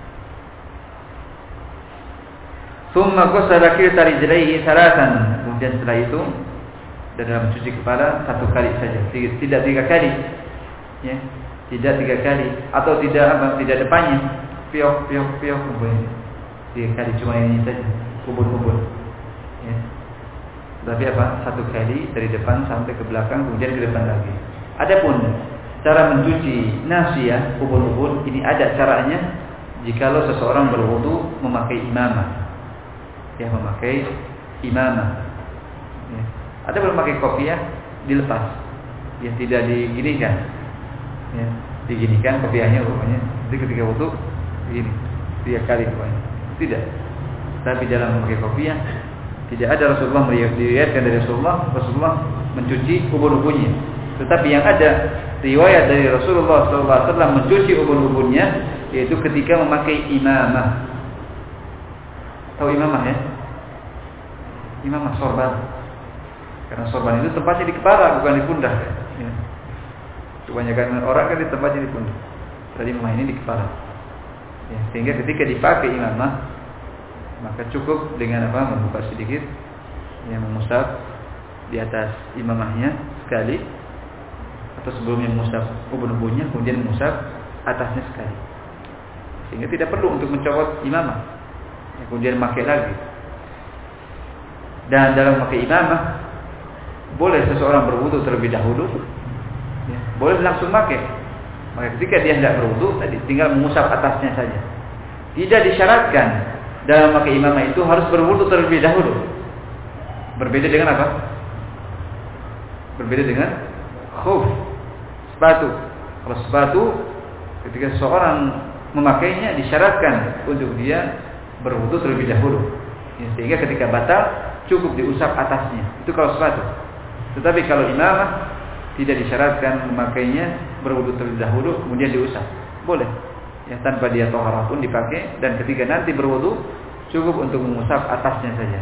Tsumma ghasala kilta rijlaihi thalathan. Kemudian setelah itu dan dalam mencuci kepala satu kali saja, tidak tiga kali. Ya, tidak tiga kali atau tidak apa? Tidak depannya. Piok piok piok kemudian tiga kali, cuma ini saja. Kubur-kubur, ya. Tapi apa? Satu kali dari depan sampai ke belakang, kemudian ke depan lagi. Adapun cara mencuci nasiyah kubur-kubur ini ada caranya, jikalau seseorang berwudu memakai imamah, ya memakai imamah. Ya. Ada memakai kopiah dilepas, ya tidak diginikan, ya diginikan kopiahnya pokoknya. Jadi ketika wudu begini tiga kali pokoknya, tidak. Tapi dalam memakai kopiah tidak ada Rasulullah meriwayatkan dari Rasulullah Rasulullah mencuci ubun-ubunnya. Tetapi yang ada riwayat dari Rasulullah sallallahu alaihi wasallam mencuci ubun-ubunnya yaitu ketika memakai imamah. Tahu imamah ya? Imamah sorban. Karena sorban itu tempatnya di kepala bukan di pundak. Ya. Kebanyakan orang kan di tempatnya di pundak. Tadi imamah ini di kepala. Ya, sehingga ketika dipakai imamah maka cukup dengan apa? Membuka sedikit, yang mengusap di atas imamahnya sekali, atau sebelumnya mengusap ubun-ubunnya, kemudian mengusap atasnya sekali, sehingga tidak perlu untuk mencopot imamah, ya, kemudian memakai lagi. Dan dalam memakai imamah boleh seseorang berwudu terlebih dahulu, ya, boleh langsung pakai. Maka ketika dia hendak berwudu, tadi tinggal mengusap atasnya saja. Tidak disyaratkan dalam memakai imamah itu harus berwudu terlebih dahulu. Berbeda dengan apa? Berbeda dengan khuf, sepatu. Kalau sepatu, ketika seseorang memakainya disyaratkan untuk dia berwudu terlebih dahulu, ya, sehingga ketika batal cukup diusap atasnya. Itu kalau sepatu. Tetapi kalau imamah tidak disyaratkan memakainya berwudu terlebih dahulu kemudian diusap. Boleh. Ya, tanpa dia toharah pun dipakai, dan ketika nanti berwudu cukup untuk mengusap atasnya saja.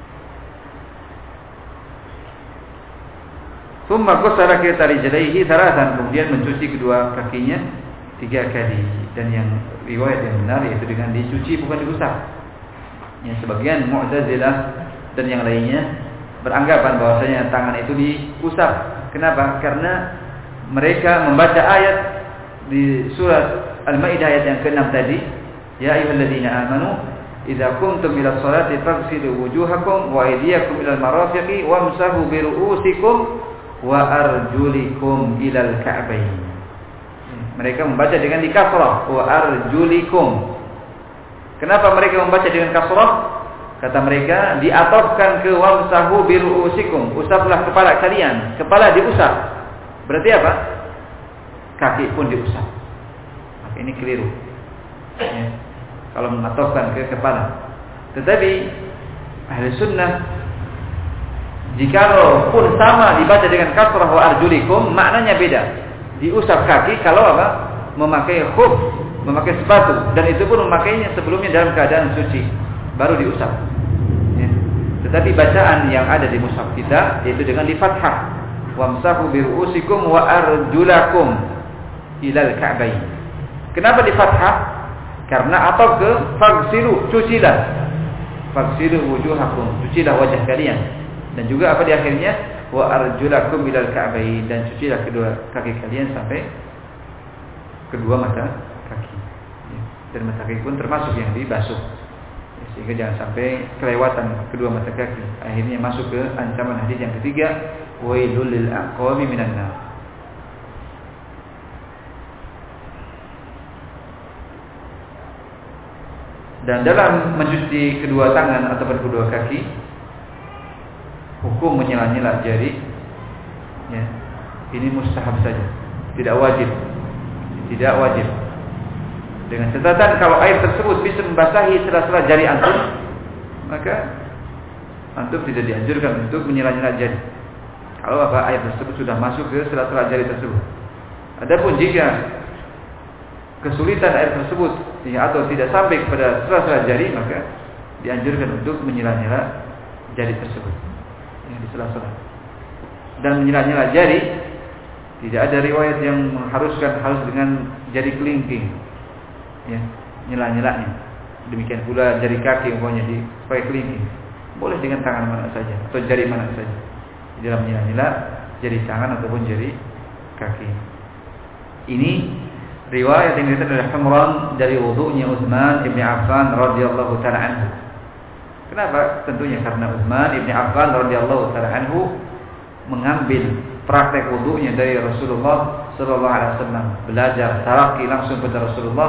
Tsumma ghasala kilta rijlaihi thalathan, kemudian mencuci kedua kakinya tiga kali. Dan yang riwayat yang benar yaitu dengan dicuci bukan diusap. Ya, sebagian Mu'tazilah dan yang lainnya beranggapan bahwasanya tangan itu diusap. Kenapa? Karena mereka membaca ayat di surat Al-Maidah ayat yang keenam tadi, ya ayyuhalladzina amanu idza qumtum ila sholati faghsilu wujuhakum wa aydiyakum ilal marafiqi wamsahu bi ru'usikum wa arjulikum ilal ka'bayn. Mereka membaca dengan di kasrah, wa arjulikum. Kenapa mereka membaca dengan kasrah? Kata mereka diatofkan ke wamsahu bi ru'usikum, usaplah kepala kalian. Kepala diusap. Berarti apa? Kaki pun diusap. Ini keliru, ya, kalau mengatofkan ke kepala. Tetapi ahli sunnah, jikalau pun sama dibaca dengan kasrah wa arjulikum, maknanya beda. Diusap kaki kalau apa? Memakai khuf, memakai sepatu, dan itu pun memakainya sebelumnya dalam keadaan suci, baru diusap. Ya. Tetapi bacaan yang ada di mushaf kita yaitu dengan di fathah, wamsahu bi ru'usikum wa arjulakum ilal ka'bayn. Kenapa di fathah? Karena atau ke faghsilu, cucilah. Faghsilu wujuhakum, cucilah wajah kalian. Dan juga apa di akhirnya? Wa arjulakum ilal ka'bayn, dan cucilah kedua kaki kalian sampai kedua mata kaki. Ya. Dan mata kaki pun termasuk yang dibasuh. Ya, sehingga jangan sampai kelewatan kedua mata kaki. Akhirnya masuk ke ancaman hadis yang ketiga, wailul lil aqwami minan nar. Dan dalam mencuci kedua tangan ataupun kedua kaki, hukum menyela-nyela jari, ya, ini mustahab saja, tidak wajib, tidak wajib. Dengan catatan kalau air tersebut bisa membasahi sela-sela jari antum, maka antum tidak dianjurkan untuk menyela-nyela jari. Kalau apa air tersebut sudah masuk ke sela-sela jari tersebut. Adapun jika kesulitan air tersebut, ya, atau tidak sampai kepada sela-sela jari, maka dianjurkan untuk menyela-nyela jari tersebut, ya, di sela-sela. Dan menyela-nyela jari tidak ada riwayat yang mengharuskan harus dengan jari kelingking, ya, nyela-nyelanya. Demikian pula jari kaki umpamanya dipakai kelingking, boleh dengan tangan mana saja atau jari mana saja di dalam menyela-nyela jari tangan ataupun jari kaki. Ini riwayat yang diriwayatkan oleh Humran dari wudu'nya Utsman bin Affan radhiyallahu taala anhu. Kenapa? Tentunya karena Utsman bin Affan radhiyallahu taala anhu mengambil praktek wudu'nya dari Rasulullah sallallahu alaihi wasallam, belajar talaqi langsung pada Rasulullah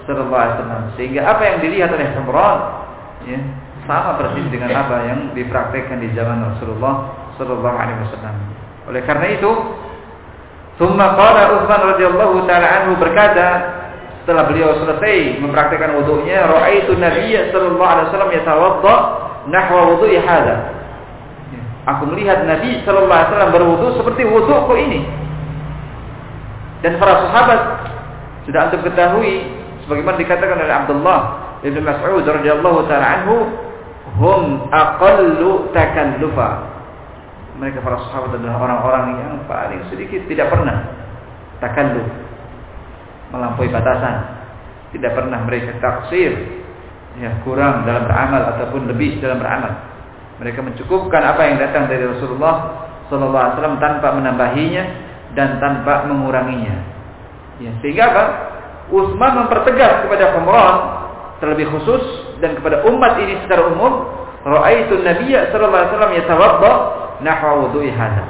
sallallahu alaihi wasallam. Sehingga apa yang dilihat oleh Imran ya, sama persis dengan apa yang dipraktekkan di zaman Rasulullah sallallahu alaihi wasallam. Oleh karena itu, tsumma qala Utsman radhiyallahu taala anhu berkata, setelah beliau selesai mempraktikkan wudunya, ra'aitu Nabiyya sallallahu alaihi wasallam yatawadda nahwa wudu'i hadza. Aku melihat Nabi sallallahu alaihi wasallam berwudu seperti wuduku ini. Dan para sahabat sudah antum ketahui sebagaimana dikatakan oleh Abdullah bin Mas'ud radhiyallahu taala anhu, hum aqallu takallufa. Mereka para sahabat adalah orang-orang yang paling sedikit tidak pernah takalluf, melampaui batasan. Tidak pernah mereka taksir, ya, kurang dalam beramal ataupun lebih dalam beramal. Mereka mencukupkan apa yang datang dari Rasulullah sallallahu alaihi wasallam tanpa menambahinya dan tanpa menguranginya. Ya, sehingga apa? Utsman mempertegas kepada Umar terlebih khusus dan kepada umat ini secara umum, ra'aitu Nabiyya sallallahu alaihi wasallam yatawadda nahwa wudu'i hadza.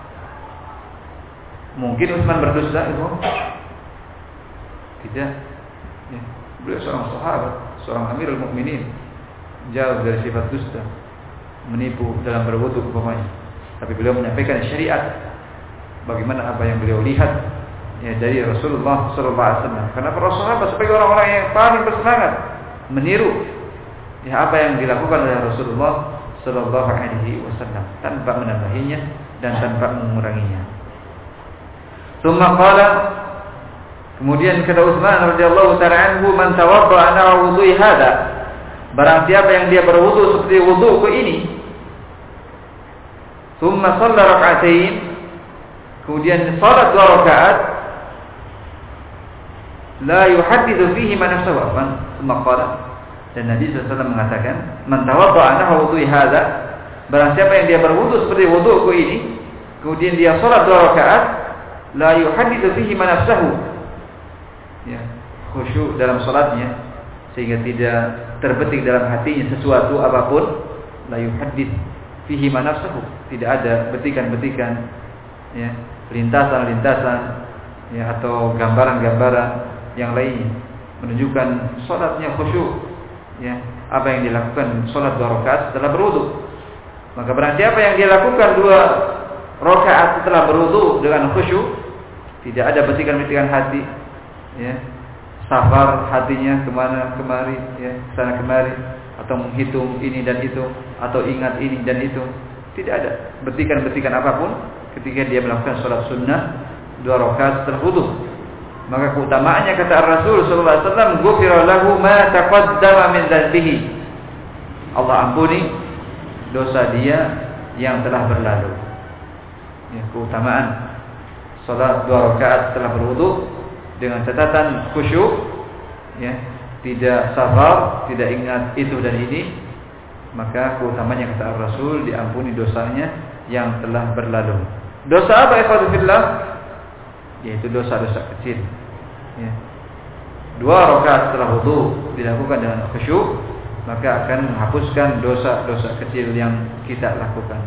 Mungkin Utsman berdusta itu? Tidak. Ya, beliau seorang sahabat, seorang Amirul Mukminin, jauh dari sifat dusta, menipu dalam berwudu umpamanya. Tapi beliau menyampaikan syariat bagaimana apa yang beliau lihat ya dari Rasulullah sallallahu alaihi wasallam. Karena para sahabat sebagai orang-orang yang paling bersemangat meniru ya apa yang dilakukan oleh Rasulullah sallallahu alaihi wasallam tanpa menambahinya dan tanpa menguranginya. Tsumma qala, kemudian kata Utsman radhiyallahu ta'ala anhu, man tawadda'a ana wudu'i hadza, barang siapa yang dia berwudu seperti wuduku ini, tsumma shalla rak'atain, kemudian salat dua rakaat, la yuhaddithu fihi ma nafsuhu, tsumma qala, dan Nabi sallallahu alaihi wasallam mengatakan, man tawadda'a ana wudu'i hadza, barang siapa yang dia berwudu seperti wuduku ini, kemudian dia salat dua rakaat, la yuhaddithu fihi ma nafsuhu, ya, khusyuk dalam salatnya sehingga tidak terbetik dalam hatinya sesuatu apapun, la yuhaddits fihi ma nafsuhu, tidak ada betikan-betikan ya, lintasan-lintasan ya atau gambaran-gambaran yang lainnya menunjukkan salatnya khusyuk ya, apa yang dilakukan salat dua rakaat setelah berwudu. Maka barang siapa yang dia lakukan dua rakaat setelah berwudu dengan khusyuk, tidak ada betikan-betikan hati ya, safar hatinya kemana kemari ya, sana kemari, atau menghitung ini dan itu, atau ingat ini dan itu, tidak ada betikan-betikan apapun ketika dia melakukan sholat sunnah dua rakaat setelah wudu. Maka keutamaannya kata Rasul sallallahu alaihi wasallam, ghufira lahu ma taqaddama min dzanbihi, Allah ampuni dosa dia yang telah berlalu. Ya, keutamaan sholat dua rakaat setelah berwudu dengan catatan khusyuk ya, tidak safar, tidak ingat itu dan ini, maka keutamanya kata Rasul diampuni dosanya yang telah berlalu. Dosa apa ikhwatu fillah? Yaitu dosa-dosa kecil ya. Dua rakaat setelah wudu dilakukan dengan khusyuk, maka akan menghapuskan dosa-dosa kecil yang kita lakukan.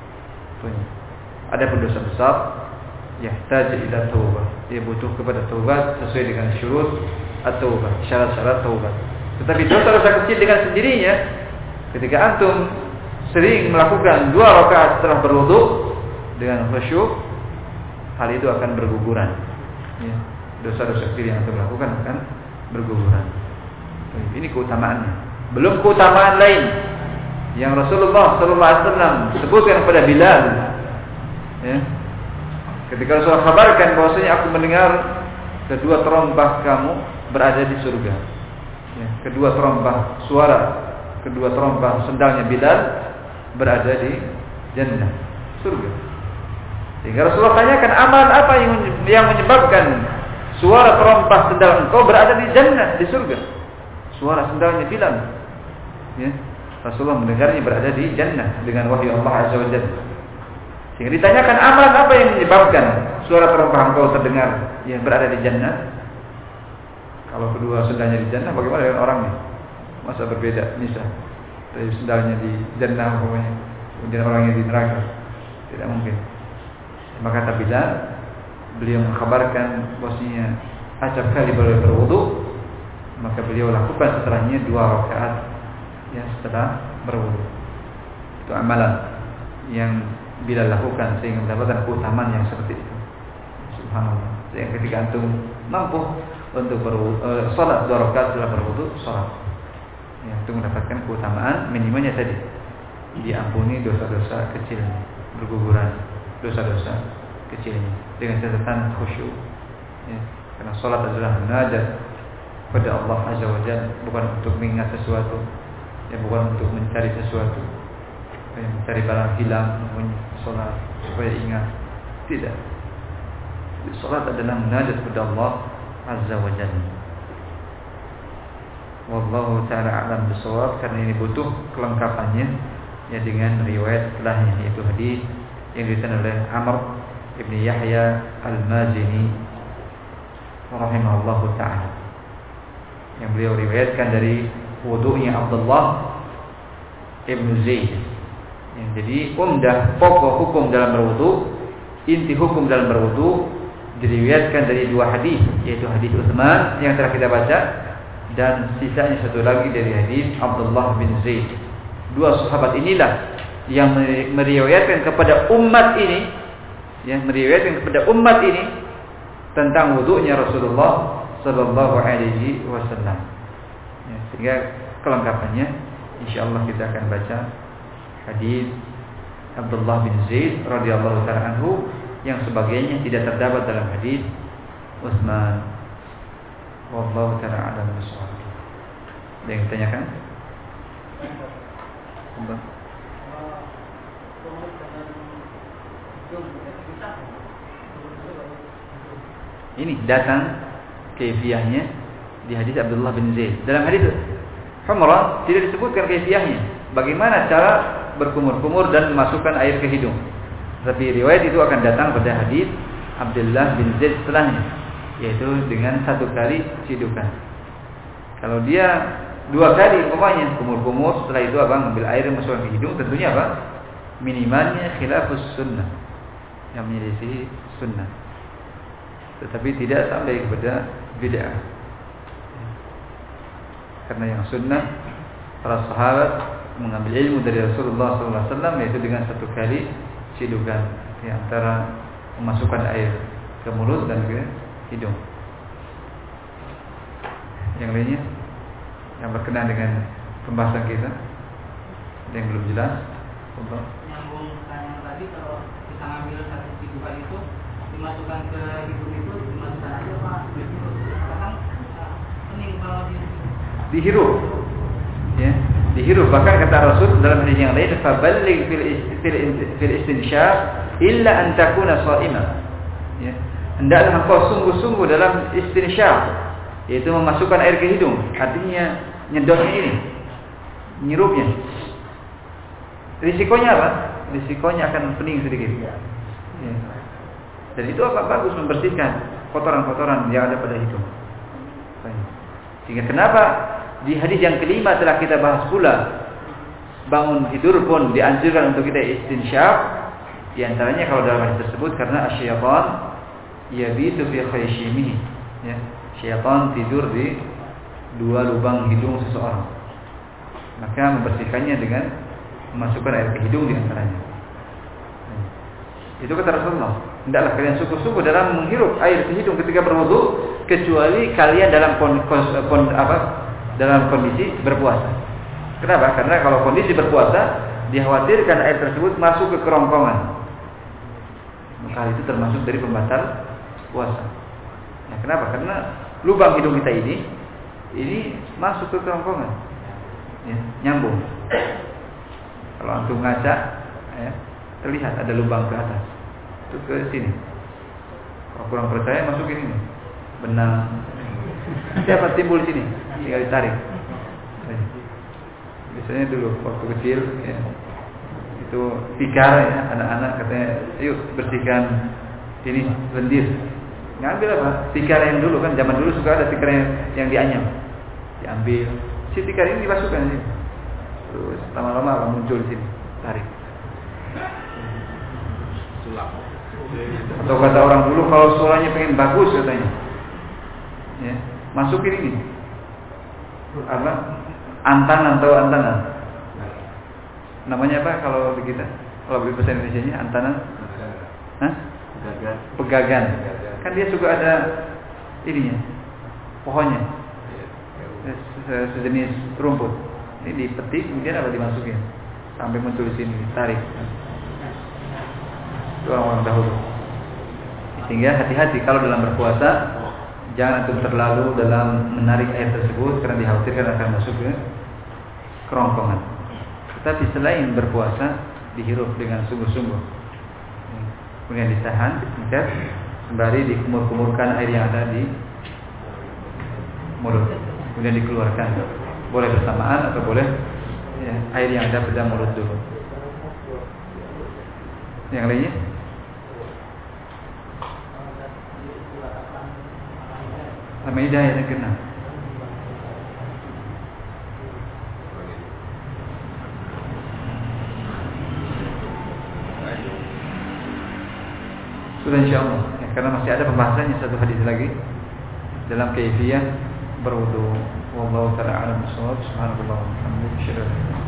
Adapun dosa besar, yahtaj ila taubah, dia butuh kepada taubat sesuai dengan syurut at-taubah, syarat-syarat taubat. Tetapi dosa-dosa kecil dengan sendirinya, ketika antum sering melakukan dua rakaat setelah berwudu dengan khusyuk, hal itu akan berguguran ya. Dosa-dosa kecil yang antum lakukan akan berguguran. Ini keutamaannya. Belum keutamaan lain yang Rasulullah sallallahu alaihi wasallam sebutkan kepada Bilal ya. Ketika Rasul kabarkan bahwasanya aku mendengar kedua terompah kamu berada di surga. Ya, kedua terompah suara, kedua terompah sendalnya Bilal berada di jannah, surga. Sehingga Rasulullah tanyakan, amal apa yang yang menyebabkan suara terompah sendal engkau berada di jannah, di surga? Suara sendalnya Bilal. Ya, Rasulullah mendengarnya berada di jannah dengan wahyu Allah Azza wa Jalla. Sehingga ditanyakan, amalan apa yang menyebabkan suara terompah engkau terdengar yang berada di jannah? Kalau kedua sendalnya di jannah, bagaimana dengan orangnya? Masa berbeda misal dari sendalnya di jannah umpamanya, kemudian orangnya di neraka? Tidak mungkin. Maka kata Bilal, beliau mengkabarkan bahwasanya acap kali beliau berwudu, beliau lakukan setelahnya dua rakaat ya setelah berwudu. Itu amalan yang bila lakukan sehingga mendapatkan keutamaan yang seperti itu. Subhanallah. Sehingga ketika antum mampu untuk berwudu, uh, salat dua rakaat setelah berwudu, salat. Ya, untuk mendapatkan keutamaan minimalnya tadi diampuni dosa-dosa kecilnya, berguguran dosa-dosa kecilnya dengan catatan khusyuk. Ya, karena salat adalah munajat kepada Allah Azza wa Jalla, bukan untuk mengingat sesuatu, ya bukan untuk mencari sesuatu, ya, mencari barang hilang, namanya salat supaya ingat. Tidak. Salat adalah munajat kepada Allah Azza wa Jalla. Wallahu ta'ala a'lam bishawab. Karena ini butuh kelengkapannya ya dengan riwayat setelahnya, yaitu hadis yang diriwayatkan oleh Amr ibn Yahya al-Mazini rahimahullahu ta'ala, yang beliau riwayatkan dari wudu'nya Abdullah ibn Zaid. Ya, jadi umdah pokok hukum dalam berwudu, inti hukum dalam berwudu diriwayatkan dari dua hadis, yaitu hadis Utsman yang telah kita baca dan sisanya satu lagi dari hadis Abdullah bin Zaid. Dua sahabat inilah yang meriwayatkan kepada umat ini, yang meriwayatkan kepada umat ini tentang wudunya Rasulullah sallallahu alaihi wasallam. Ya, sehingga kelengkapannya insyaallah kita akan baca hadis Abdullah bin Zaid radhiyallahu taala anhu yang sebagainya tidak terdapat dalam hadis Utsman. Wallahu taala a'lam bishawab. Ada yang ditanyakan? Apa? Ini datang kaifiahnya di hadis Abdullah bin Zaid. Dalam hadis Humrah tidak disebutkan kaifiahnya, bagaimana cara berkumur-kumur dan memasukkan air ke hidung. Tapi riwayat itu akan datang pada hadis Abdullah bin Zaid setelahnya, yaitu dengan satu kali cidukan. Kalau dia dua kali umpamanya kumur-kumur, setelah itu abang ambil air dan masukkan ke hidung, tentunya apa? Minimalnya khilafus sunnah, yang menyelisih sunnah, tetapi tidak sampai kepada bid'ah. Karena yang sunnah para sahabat mengambil ilmu dari Rasulullah sallallahu alaihi wasallam yaitu dengan satu kali cidukan di antara memasukkan air ke mulut dan ke hidung. Yang lainnya yang berkenaan dengan pembahasan kita, ada yang belum jelas? Contoh. Nyambung tanya tadi, kalau kita ngambil satu cidukan itu dimasukkan ke hidung itu dimasukkan aja Pak? Kan pening kalau di dihirup, ya, dihirup. Bahkan kata Rasul dalam hadis yang lain, "Faballigh fil fil istinsyaq illa an takuna sha'imah." Ya, hendaklah engkau sungguh-sungguh dalam istinsyaq, yaitu memasukkan air ke hidung, artinya nyedotnya ini, nyirupnya. Risikonya apa? Risikonya akan pening sedikit. Ya. Dan itu apa? Bagus membersihkan kotoran-kotoran yang ada pada hidung. Sehingga kenapa di hadis yang kelima telah kita bahas pula, bangun tidur pun dianjurkan untuk kita istinsyaq. Di antaranya kalau dalam hadis tersebut karena asyaitan yabitu fi khayshimihi, ya, syaitan tidur di dua lubang hidung seseorang. Maka membersihkannya dengan memasukkan air ke hidung di antaranya. Itu kata Rasulullah, hendaklah kalian sungguh-sungguh dalam menghirup air ke hidung ketika berwudu, kecuali kalian dalam kon, kon, kon, apa, dalam kondisi berpuasa. Kenapa? Karena kalau kondisi berpuasa, dikhawatirkan air tersebut masuk ke kerongkongan. Maka itu termasuk dari pembatal puasa. Nah, kenapa? Karena lubang hidung kita ini, ini masuk ke kerongkongan, ya, nyambung. Kalau antum ngaca, ya, terlihat ada lubang ke atas, itu ke sini. Kalau kurang percaya, masukin ini benang. Siapa timbul di sini? Tinggal ditarik. Biasanya dulu waktu kecil, ya, itu tikar, ya, anak-anak katanya, yuk bersihkan ini lendir. Ngambil apa? Tikar yang dulu kan, zaman dulu suka ada tikar yang, yang dianyam, diambil. Si tikar ini dimasukkan di sini. Terus lama-lama akan muncul di sini, tarik. Sulap. Atau kata orang dulu kalau suaranya pengen bagus katanya, ya, masukin ini, apa? Antanan atau antanan? Namanya apa kalau di kita? Kalau beli bahasa Indonesianya antanan? Hah? Pegagan. Pegagan. Kan dia juga ada ininya, pohonnya, Se- sejenis rumput. Ini dipetik, kemudian apa dimasukin sampai muncul di sini, tarik. Itu orang-orang dahulu. Sehingga hati-hati kalau dalam berpuasa, jangan antum terlalu dalam menarik air tersebut karena dikhawatirkan akan masuk ke kerongkongan. Tetapi selain berpuasa, dihirup dengan sungguh-sungguh. Kemudian ditahan, kemudian sembari dikumur-kumurkan air yang ada di mulut. Kemudian dikeluarkan. Boleh bersamaan atau boleh ya, air yang ada pada mulut dulu. Yang lainnya? Al-Maidah ayat yang keenam. Sudah insyaallah ya, karena masih ada pembahasannya satu hadis lagi dalam kaifiyah berwudu. Wallahu ta'ala a'lam bishawab. Subhanallah wa bihamdihi.